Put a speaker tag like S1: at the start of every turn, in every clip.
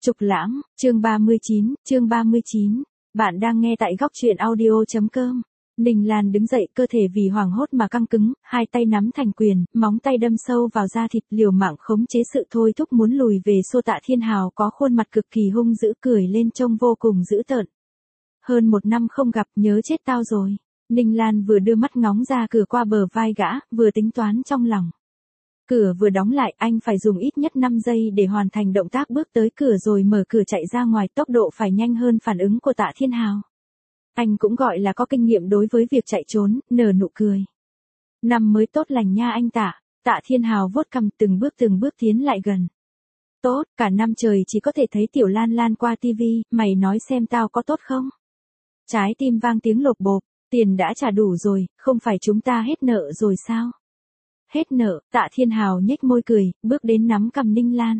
S1: Trục Lãng, chương 39. Bạn đang nghe tại góc truyện audio.com. Ninh Lan đứng dậy, cơ thể vì hoảng hốt mà căng cứng, hai tay nắm thành quyền, móng tay đâm sâu vào da thịt, liều mạng khống chế sự thôi thúc muốn lùi về xô Tạ Thiên Hào có khuôn mặt cực kỳ hung dữ, cười lên trông vô cùng dữ tợn. Hơn 1 năm không gặp, nhớ chết tao rồi. Ninh Lan vừa đưa mắt ngóng ra cửa qua bờ vai gã, vừa tính toán trong lòng. Cửa vừa đóng lại, anh phải dùng ít nhất 5 giây để hoàn thành động tác bước tới cửa rồi mở cửa chạy ra ngoài, tốc độ phải nhanh hơn phản ứng của Tạ Thiên Hào. Anh cũng gọi là có kinh nghiệm đối với việc chạy trốn, nở nụ cười. Năm mới tốt lành nha anh Tạ. Tạ Thiên Hào vuốt cằm, từng bước tiến lại gần. Tốt, cả năm trời chỉ có thể thấy Tiểu Lan Lan qua tivi, mày nói xem tao có tốt không? Trái tim vang tiếng lộp bộp, tiền đã trả đủ rồi, không phải chúng ta hết nợ rồi sao? Hết nợ, Tạ Thiên Hào nhếch môi cười, bước đến nắm cằm Ninh Lan.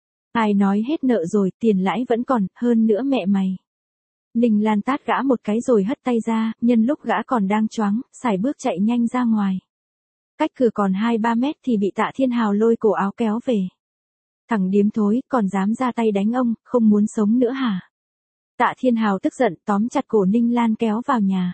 S1: Ai nói hết nợ rồi, tiền lãi vẫn còn, hơn nữa mẹ mày. Ninh Lan tát gã một cái rồi hất tay ra, nhân lúc gã còn đang choáng, sải bước chạy nhanh ra ngoài. Cách cửa còn 2-3 mét thì bị Tạ Thiên Hào lôi cổ áo kéo về. Thằng điếm thối, còn dám ra tay đánh ông, không muốn sống nữa hả? Tạ Thiên Hào tức giận, tóm chặt cổ Ninh Lan kéo vào nhà.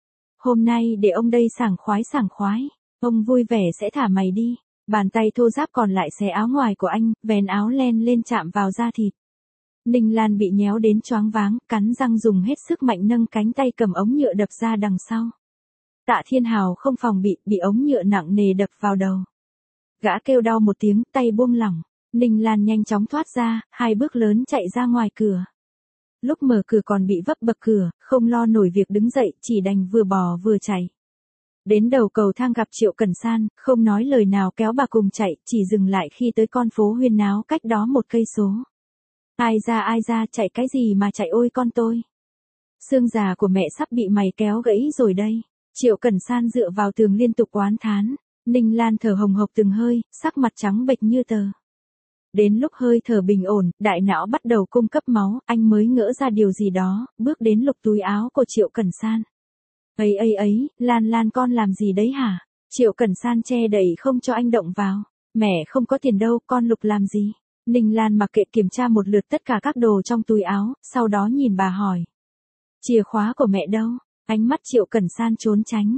S1: Hôm nay để ông đây sảng khoái. Ông vui vẻ sẽ thả mày đi. Bàn tay thô ráp còn lại xé áo ngoài của anh, vén áo len lên chạm vào da thịt. Ninh Lan bị nhéo đến choáng váng, cắn răng dùng hết sức mạnh nâng cánh tay cầm ống nhựa đập ra đằng sau. Tạ Thiên Hào không phòng bị ống nhựa nặng nề đập vào đầu. Gã kêu đau một tiếng, tay buông lỏng. Ninh Lan nhanh chóng thoát ra, 2 bước lớn chạy ra ngoài cửa. Lúc mở cửa còn bị vấp bậc cửa, không lo nổi việc đứng dậy, chỉ đành vừa bò vừa chạy. Đến đầu cầu thang gặp Triệu Cẩn San, không nói lời nào kéo bà cùng chạy, chỉ dừng lại khi tới con phố huyên náo cách đó 1 cây số. Ai ra, chạy cái gì mà chạy ôi con tôi. Xương già của mẹ sắp bị mày kéo gãy rồi đây. Triệu Cẩn San dựa vào tường liên tục oán thán. Ninh Lan thở hồng hộc từng hơi, sắc mặt trắng bệch như tờ. Đến lúc hơi thở bình ổn, đại não bắt đầu cung cấp máu, anh mới ngỡ ra điều gì đó, bước đến lục túi áo của Triệu Cẩn San. Ấy, Lan con làm gì đấy hả? Triệu Cẩn San che đậy không cho anh động vào. Mẹ không có tiền đâu, con lục làm gì? Ninh Lan mặc kệ kiểm tra một lượt tất cả các đồ trong túi áo, sau đó nhìn bà hỏi. Chìa khóa của mẹ đâu? Ánh mắt Triệu Cẩn San trốn tránh.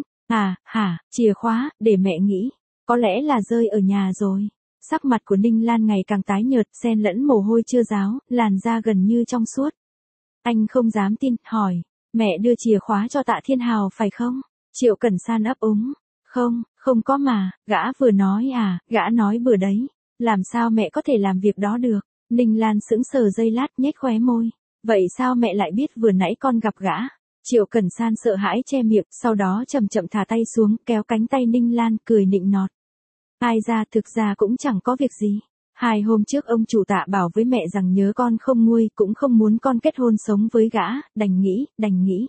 S1: Chìa khóa, để mẹ nghĩ. Có lẽ là rơi ở nhà rồi. Sắc mặt của Ninh Lan ngày càng tái nhợt, xen lẫn mồ hôi chưa ráo, làn da gần như trong suốt. Anh không dám tin, hỏi. Mẹ đưa chìa khóa cho Tạ Thiên Hào phải không? Triệu Cẩn San ấp úng. Không có mà, gã vừa nói gã nói bừa đấy. Làm sao mẹ có thể làm việc đó được? Ninh Lan sững sờ giây lát nhếch khóe môi. Vậy sao mẹ lại biết vừa nãy con gặp gã? Triệu Cẩn San sợ hãi che miệng, sau đó chậm chậm thả tay xuống, kéo cánh tay Ninh Lan, cười nịnh nọt. Ai ra, thực ra cũng chẳng có việc gì. 2 hôm trước ông chủ Tạ bảo với mẹ rằng nhớ con không nguôi, cũng không muốn con kết hôn sống với gã, đành nghĩ.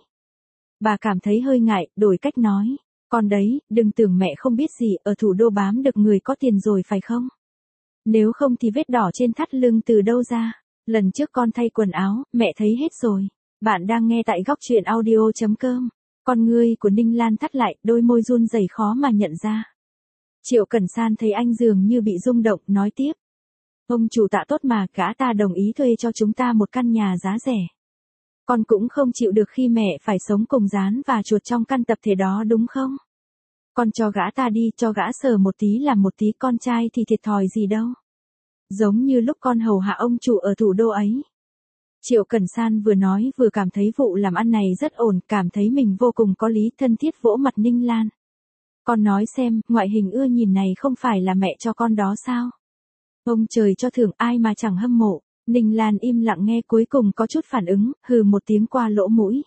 S1: Bà cảm thấy hơi ngại, đổi cách nói. Con đấy, đừng tưởng mẹ không biết gì, ở thủ đô bám được người có tiền rồi phải không? Nếu không thì vết đỏ trên thắt lưng từ đâu ra? Lần trước con thay quần áo, mẹ thấy hết rồi. Bạn đang nghe tại góc truyện audio.com. Con ngươi của Ninh Lan thắt lại, đôi môi run rẩy khó mà nhận ra. Triệu Cẩn San thấy anh dường như bị rung động, nói tiếp. Ông chủ Tạ tốt mà, gã ta đồng ý thuê cho chúng ta một căn nhà giá rẻ. Con cũng không chịu được khi mẹ phải sống cùng gián và chuột trong căn tập thể đó đúng không? Con cho gã ta đi, cho gã sờ một tí làm một tí, con trai thì thiệt thòi gì đâu. Giống như lúc con hầu hạ ông chủ ở thủ đô ấy. Triệu Cẩn San vừa nói vừa cảm thấy vụ làm ăn này rất ổn, cảm thấy mình vô cùng có lý, thân thiết vỗ mặt Ninh Lan. Con nói xem, ngoại hình ưa nhìn này không phải là mẹ cho con đó sao? Ông trời cho thưởng, ai mà chẳng hâm mộ. Ninh Lan im lặng nghe, cuối cùng có chút phản ứng, hừ một tiếng qua lỗ mũi.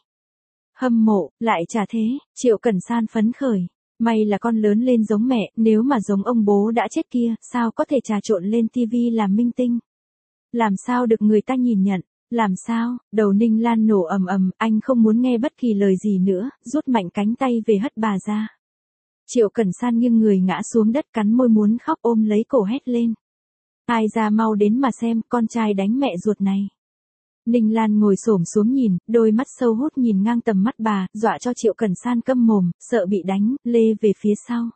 S1: Hâm mộ, lại chả thế. Triệu Cẩn San phấn khởi. May là con lớn lên giống mẹ, nếu mà giống ông bố đã chết kia, sao có thể trà trộn lên tivi làm minh tinh? Làm sao được người ta nhìn nhận? Làm sao? Đầu Ninh Lan nổ ầm, anh không muốn nghe bất kỳ lời gì nữa, rút mạnh cánh tay về hất bà ra. Triệu Cẩn San nghiêng người ngã xuống đất, cắn môi muốn khóc, ôm lấy cổ hét lên. Ai ra, mau đến mà xem, con trai đánh mẹ ruột này. Ninh Lan ngồi xổm xuống nhìn, đôi mắt sâu hút nhìn ngang tầm mắt bà, dọa cho Triệu Cẩn San câm mồm, sợ bị đánh, lê về phía sau.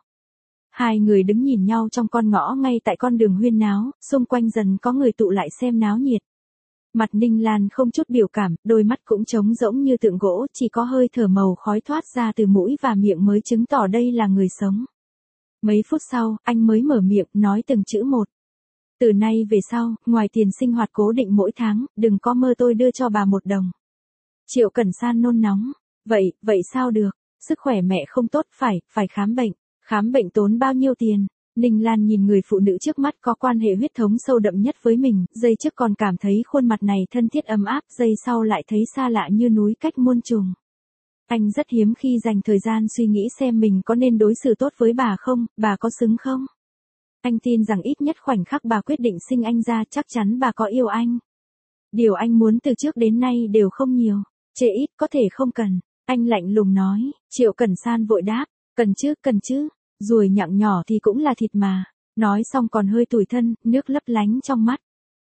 S1: 2 người đứng nhìn nhau trong con ngõ ngay tại con đường huyên náo, xung quanh dần có người tụ lại xem náo nhiệt. Mặt Ninh Lan không chút biểu cảm, đôi mắt cũng trống rỗng như tượng gỗ, chỉ có hơi thở màu khói thoát ra từ mũi và miệng mới chứng tỏ đây là người sống. Mấy phút sau, anh mới mở miệng, nói từng chữ một. Từ nay về sau, ngoài tiền sinh hoạt cố định mỗi tháng, đừng có mơ tôi đưa cho bà 1 đồng. Triệu Cẩn San nôn nóng. Vậy sao được? Sức khỏe mẹ không tốt, phải khám bệnh. Khám bệnh tốn bao nhiêu tiền? Ninh Lan nhìn người phụ nữ trước mắt có quan hệ huyết thống sâu đậm nhất với mình, giây trước còn cảm thấy khuôn mặt này thân thiết ấm áp, giây sau lại thấy xa lạ như núi cách muôn trùng. Anh rất hiếm khi dành thời gian suy nghĩ xem mình có nên đối xử tốt với bà không, bà có xứng không? Anh tin rằng ít nhất khoảnh khắc bà quyết định sinh anh ra chắc chắn bà có yêu anh. Điều anh muốn từ trước đến nay đều không nhiều, chê ít có thể không cần. Anh lạnh lùng nói, Triệu Cẩn San vội đáp, cần chứ, ruồi nhặng nhỏ thì cũng là thịt mà. Nói xong còn hơi tủi thân, nước lấp lánh trong mắt.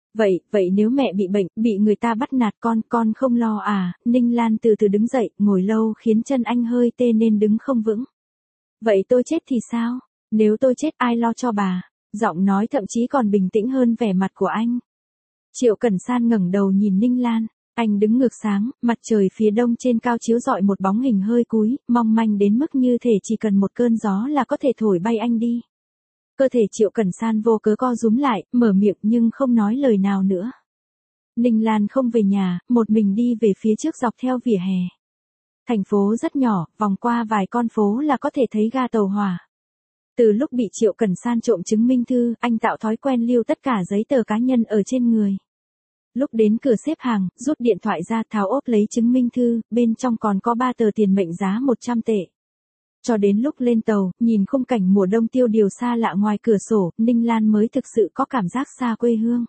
S1: Vậy nếu mẹ bị bệnh, bị người ta bắt nạt con không lo à? Ninh Lan từ từ đứng dậy, ngồi lâu khiến chân anh hơi tê nên đứng không vững. Vậy tôi chết thì sao? Nếu tôi chết ai lo cho bà? Giọng nói thậm chí còn bình tĩnh hơn vẻ mặt của anh. Triệu Cẩn San ngẩng đầu nhìn Ninh Lan. Anh đứng ngược sáng, mặt trời phía đông trên cao chiếu rọi một bóng hình hơi cúi, mong manh đến mức như thể chỉ cần một cơn gió là có thể thổi bay anh đi. Cơ thể Triệu Cẩn San vô cớ co rúm lại, mở miệng nhưng không nói lời nào nữa. Ninh Lan không về nhà, một mình đi về phía trước dọc theo vỉa hè. Thành phố rất nhỏ, vòng qua vài con phố là có thể thấy ga tàu hỏa. Từ lúc bị Triệu Cẩn San trộm chứng minh thư, anh tạo thói quen lưu tất cả giấy tờ cá nhân ở trên người. Lúc đến cửa xếp hàng, rút điện thoại ra tháo ốp lấy chứng minh thư, bên trong còn có 3 tờ tiền mệnh giá 100 tệ. Cho đến lúc lên tàu, nhìn khung cảnh mùa đông tiêu điều xa lạ ngoài cửa sổ, Ninh Lan mới thực sự có cảm giác xa quê hương.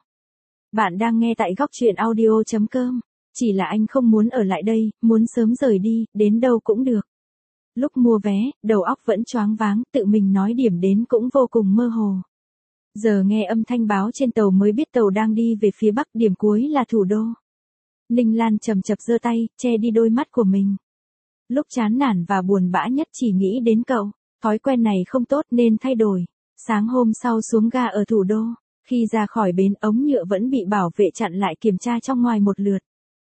S1: Bạn đang nghe tại góc truyện audio.com. Chỉ là anh không muốn ở lại đây, muốn sớm rời đi, đến đâu cũng được. Lúc mua vé, đầu óc vẫn choáng váng, tự mình nói điểm đến cũng vô cùng mơ hồ. Giờ nghe âm thanh báo trên tàu mới biết tàu đang đi về phía bắc, điểm cuối là thủ đô. Ninh Lan chầm chập giơ tay, che đi đôi mắt của mình. Lúc chán nản và buồn bã nhất chỉ nghĩ đến cậu, thói quen này không tốt nên thay đổi. Sáng hôm sau xuống ga ở thủ đô, khi ra khỏi bến ống nhựa vẫn bị bảo vệ chặn lại kiểm tra trong ngoài một lượt.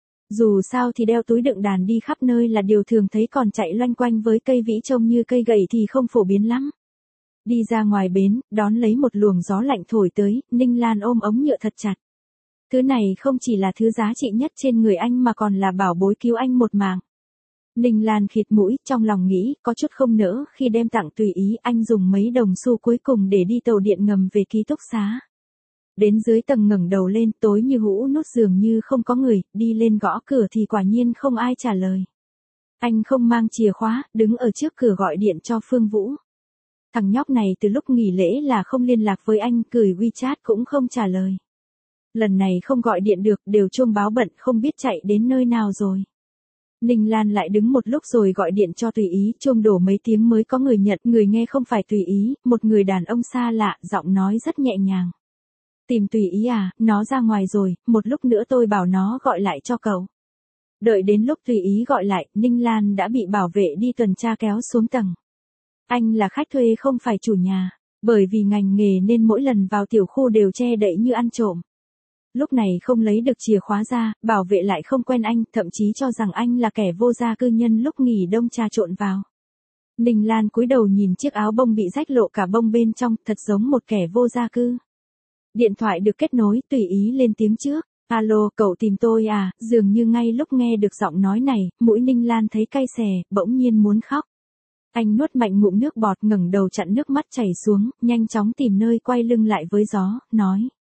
S1: Dù sao thì đeo túi đựng đàn đi khắp nơi là điều thường thấy, còn chạy loanh quanh với cây vĩ trông như cây gậy thì không phổ biến lắm. Đi ra ngoài bến, đón lấy một luồng gió lạnh thổi tới, Ninh Lan ôm ống nhựa thật chặt. Thứ này không chỉ là thứ giá trị nhất trên người anh mà còn là bảo bối cứu anh một mạng. Ninh Lan khịt mũi, trong lòng nghĩ, có chút không nỡ khi đem tặng tùy ý, anh dùng mấy đồng xu cuối cùng để đi tàu điện ngầm về ký túc xá. Đến dưới tầng ngẩng đầu lên, tối như hũ nút, dường như không có người, đi lên gõ cửa thì quả nhiên không ai trả lời. Anh không mang chìa khóa, đứng ở trước cửa gọi điện cho Phương Vũ. Thằng nhóc này từ lúc nghỉ lễ là không liên lạc với anh, gửi WeChat cũng không trả lời. Lần này không gọi điện được, đều chuông báo bận, không biết chạy đến nơi nào rồi. Ninh Lan lại đứng một lúc rồi gọi điện cho Tùy Ý, chuông đổ mấy tiếng mới có người nhận, người nghe không phải Tùy Ý, một người đàn ông xa lạ, giọng nói rất nhẹ nhàng. Tìm Tùy Ý à, nó ra ngoài rồi, một lúc nữa tôi bảo nó gọi lại cho cậu. Đợi đến lúc Tùy Ý gọi lại, Ninh Lan đã bị bảo vệ đi tuần tra kéo xuống tầng. Anh là khách thuê không phải chủ nhà, bởi vì ngành nghề nên mỗi lần vào tiểu khu đều che đậy như ăn trộm. Lúc này không lấy được chìa khóa ra, bảo vệ lại không quen anh, thậm chí cho rằng anh là kẻ vô gia cư nhân lúc nghỉ đông trà trộn vào. Ninh Lan cúi đầu nhìn chiếc áo bông bị rách lộ cả bông bên trong, thật giống một kẻ vô gia cư. Điện thoại được kết nối, Tùy Ý lên tiếng trước. Alo, cậu tìm tôi à? Dường như ngay lúc nghe được giọng nói này, mũi Ninh Lan thấy cay xè, bỗng nhiên muốn khóc. Anh nuốt mạnh ngụm nước bọt, ngẩng đầu chặn nước mắt chảy xuống, nhanh chóng tìm nơi quay lưng lại với gió, nói.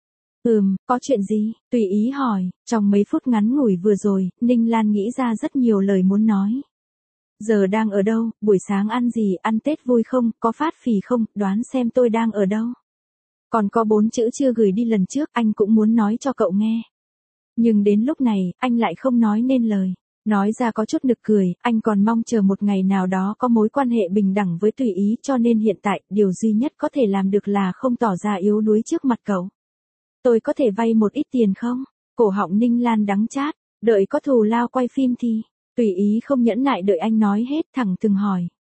S1: Có chuyện gì? Tùy Ý hỏi. Trong mấy phút ngắn ngủi vừa rồi, Ninh Lan nghĩ ra rất nhiều lời muốn nói. Giờ đang ở đâu? Buổi sáng ăn gì? Ăn Tết vui không? Có phát phì không? Đoán xem tôi đang ở đâu? Còn có 4 chữ chưa gửi đi lần trước, anh cũng muốn nói cho cậu nghe. Nhưng đến lúc này, anh lại không nói nên lời. Nói ra có chút nực cười, anh còn mong chờ một ngày nào đó có mối quan hệ bình đẳng với Tùy Ý, cho nên hiện tại, điều duy nhất có thể làm được là không tỏ ra yếu đuối trước mặt cậu. Tôi có thể vay một ít tiền không? Cổ họng Ninh Lan đắng chát, đợi có thù lao quay phim thì. Tùy Ý không nhẫn nại đợi anh nói hết, thẳng thừng hỏi.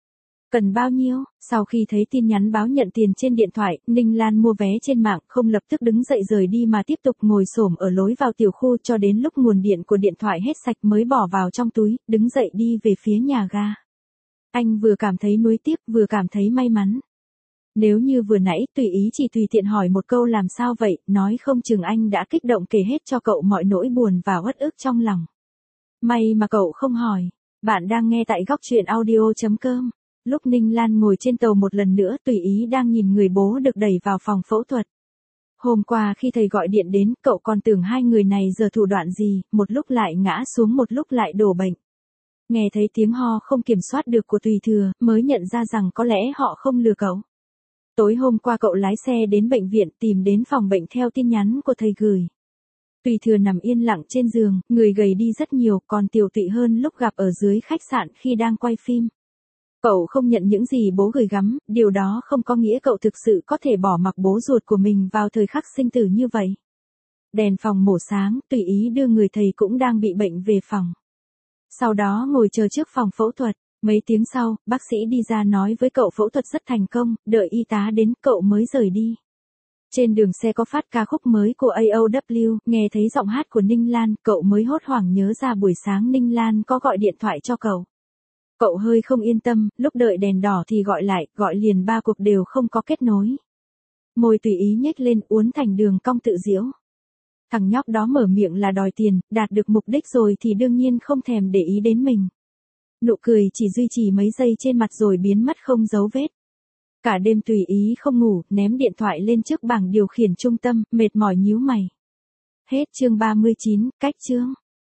S1: Cần bao nhiêu? Sau khi thấy tin nhắn báo nhận tiền trên điện thoại, Ninh Lan mua vé trên mạng, không lập tức đứng dậy rời đi mà tiếp tục ngồi xổm ở lối vào tiểu khu cho đến lúc nguồn điện của điện thoại hết sạch mới bỏ vào trong túi, đứng dậy đi về phía nhà ga. Anh vừa cảm thấy nuối tiếc, vừa cảm thấy may mắn. Nếu như vừa nãy tùy ý chỉ tùy tiện hỏi một câu làm sao vậy, nói không chừng anh đã kích động kể hết cho cậu mọi nỗi buồn và uất ức trong lòng. May mà cậu không hỏi. Bạn đang nghe tại góc truyện audio.com. Lúc Ninh Lan ngồi trên tàu một lần nữa tùy ý đang nhìn người bố được đẩy vào phòng phẫu thuật. Hôm qua khi thầy gọi điện đến, cậu còn tưởng hai người này giờ thủ đoạn gì, một lúc lại ngã xuống một lúc lại đổ bệnh. Nghe thấy tiếng ho không kiểm soát được của Tùy Thừa, mới nhận ra rằng có lẽ họ không lừa cậu. Tối hôm qua cậu lái xe đến bệnh viện tìm đến phòng bệnh theo tin nhắn của thầy gửi. Tùy Thừa nằm yên lặng trên giường, người gầy đi rất nhiều, còn tiều tụy hơn lúc gặp ở dưới khách sạn khi đang quay phim. Cậu không nhận những gì bố gửi gắm, điều đó không có nghĩa cậu thực sự có thể bỏ mặc bố ruột của mình vào thời khắc sinh tử như vậy. Đèn phòng mổ sáng, tùy ý đưa người thầy cũng đang bị bệnh về phòng. Sau đó ngồi chờ trước phòng phẫu thuật. Mấy tiếng sau, bác sĩ đi ra nói với cậu phẫu thuật rất thành công, đợi y tá đến cậu mới rời đi. Trên đường xe có phát ca khúc mới của AOW, nghe thấy giọng hát của Ninh Lan, cậu mới hốt hoảng nhớ ra buổi sáng Ninh Lan có gọi điện thoại cho cậu. Cậu hơi không yên tâm, lúc đợi đèn đỏ thì gọi lại, gọi liền 3 cuộc đều không có kết nối. Môi tùy ý nhếch lên uốn thành đường cong tự giễu. Thằng nhóc đó mở miệng là đòi tiền, đạt được mục đích rồi thì đương nhiên không thèm để ý đến mình. Nụ cười chỉ duy trì mấy giây trên mặt rồi biến mất không dấu vết. Cả đêm tùy ý không ngủ, ném điện thoại lên trước bảng điều khiển trung tâm, mệt mỏi nhíu mày. Hết chương 39, cách chương.